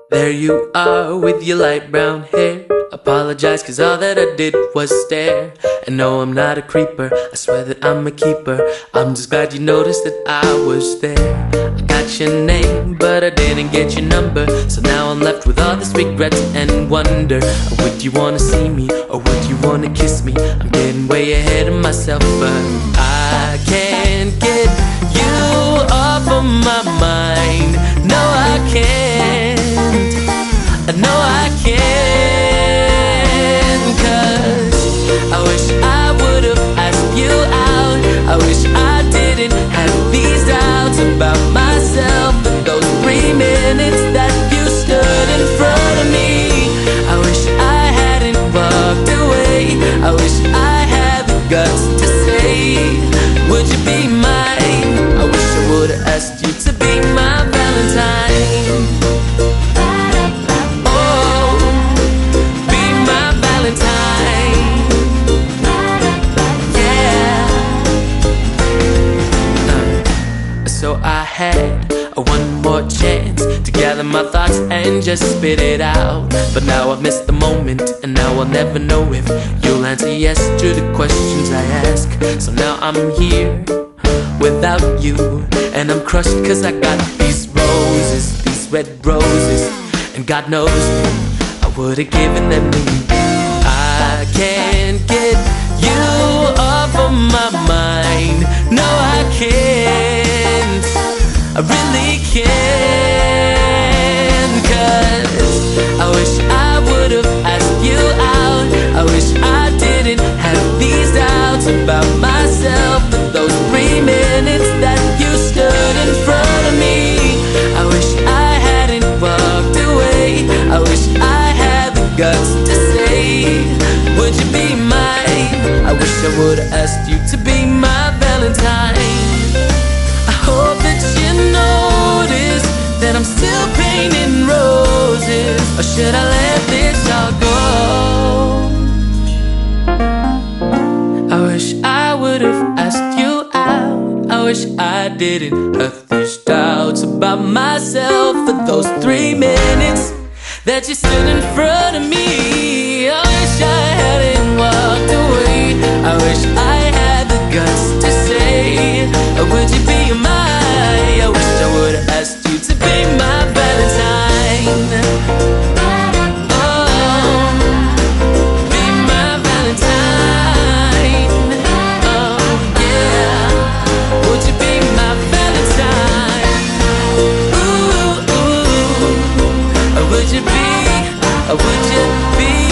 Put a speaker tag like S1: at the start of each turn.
S1: There you are with your light brown hair. Apologize cause all that I did was stare. And no, I'm not a creeper, I swear that I'm a keeper. I'm just glad you noticed that I was there. I got your name, but I didn't get your number. So now I'm left with all this regret and wonder. Would you wanna see me, or would you wanna kiss me? I'm getting way ahead of myself, but I can't get you off of my mind. No, I can't. No, I can't. Cause I wish I would've asked you out. I wish I didn't have these doubts about myself. And those 3 minutes that you stood in front of me, I wish I hadn't walked away. I wish I had the guts to say, would you be mine? I wish I would've asked you to be my Valentine. So I had one more chance to gather my thoughts and just spit it out. But now I've missed the moment, and now I'll never know if you'll answer yes to the questions I ask. So now I'm here without you, and I'm crushed cause I got these roses, these red roses, and God knows I would've given them to you. I can't get you off of my mind. No, I can't. I really can't. Cause I wish I would've asked you out. I wish I didn't have these doubts about myself. But those 3 minutes that you stood in front of me, I wish I hadn't walked away. I wish I had the guts to say, would you be mine? I wish I would've asked you to be my Valentine. I hope that you notice that I'm still painting roses. Or should I let this all go? I wish I would've asked you out. I wish I didn't have these doubts about myself. For those 3 minutes that you stood in front of me, I wish I hadn't walked away. I wish I had the guts to say, would you be mine? I wish I would've asked you to be my Valentine. Oh, be my Valentine. Oh, yeah. Would you be my Valentine? Ooh, ooh. Would you be